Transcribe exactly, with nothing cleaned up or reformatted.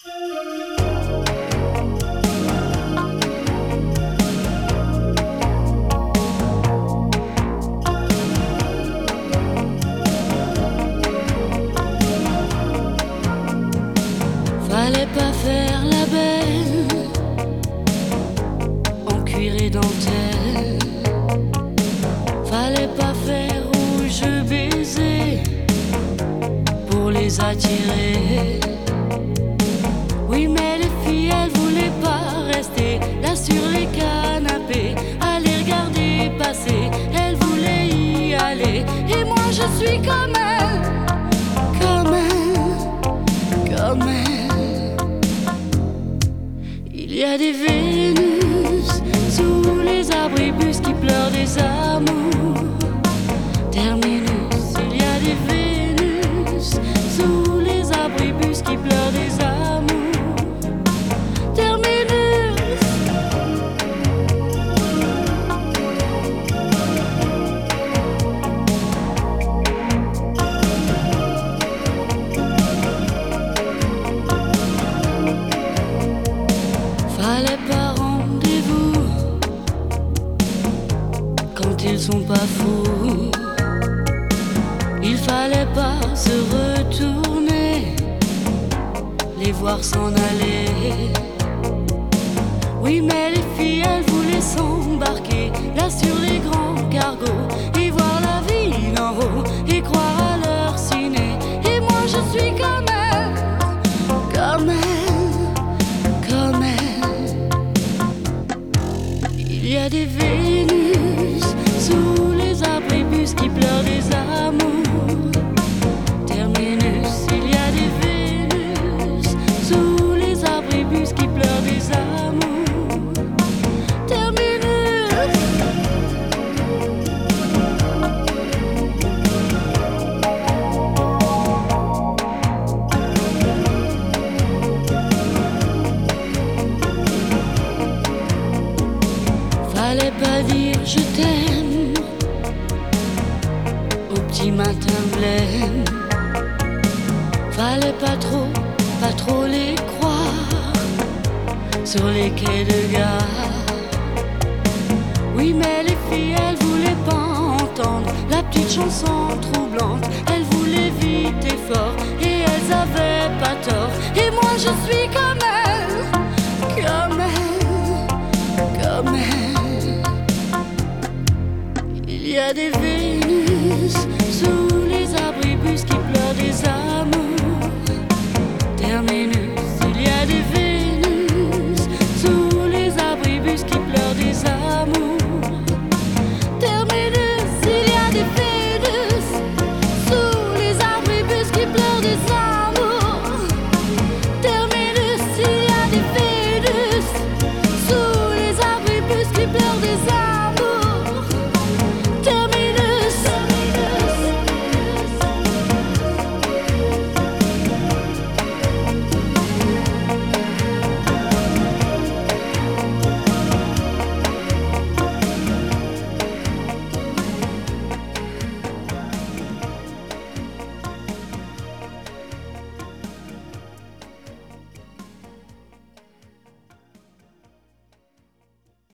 Fallait pas faire la belle en cuir et dentelle. Fallait pas faire rouge baiser pour les attirer. Oui, mais les filles, elles voulaient pas rester là sur les canapés à les regarder passer. Elles voulaient y aller. Et moi, je suis comme elle, comme elle, comme elle. Il y a des Vénus sous les abribus qui pleurent des amours. Terminus, il y a des Vénus sous les abribus qui pleurent des amours. Terminus. Fallait pas rendez-vous quand ils sont pas fous. Il fallait pas se retourner, les voir s'en aller. Oui, mais les filles, elles voulaient s'embarquer là sur les grands cargos et voir la ville en haut et croire à leur ciné. Et moi, je suis comme elle, comme elle, comme elle. Il y a des Vénus sous les abribus qui pleurent des amours. Terminus, il y a des Vénus sous les abribus qui pleurent des amours. Terminus. Fallait pas dire je t'aime au petit matin blême. Fallait pas trop, pas trop les croire sur les quais de gare. Oui, mais les filles, elles voulaient pas entendre la petite chanson troublante. Elles voulaient vite et fort et elles avaient pas tort. Et moi, je suis comme elle, comme elle, comme elle. Il y a des Vénus sous les abribus qui pleurent des amours.